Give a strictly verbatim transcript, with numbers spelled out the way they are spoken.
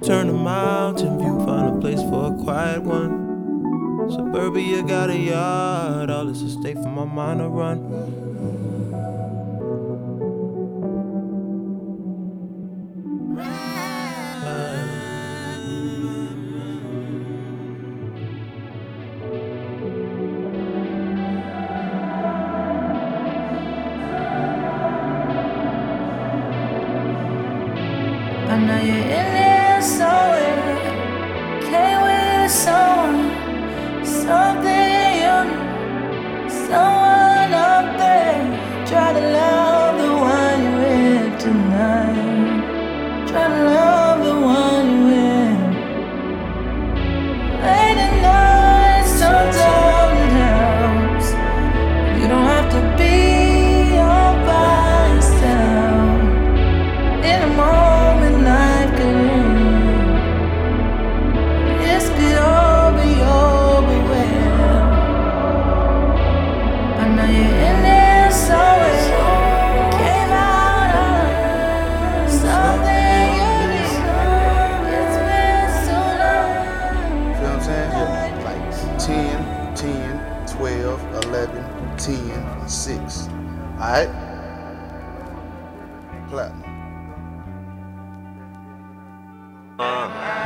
Turn a mountain view, find a place for a quiet one. Suburbia got a yard, all this is state for my mind to run. I know you're in there somewhere. Came with someone, something you knew, someone up there. Try to love the one you're with tonight. Try to love the one you're with. Late at night, sometimes it helps. You don't have to be all by yourself. In a moment, life could end. This could all be over well. I know you're in there somewhere. Came out of something you need. It's been so long. Feel what I'm saying? Yeah. Like ten, ten, twelve, eleven, ten, six. Alright? Platinum. Uh.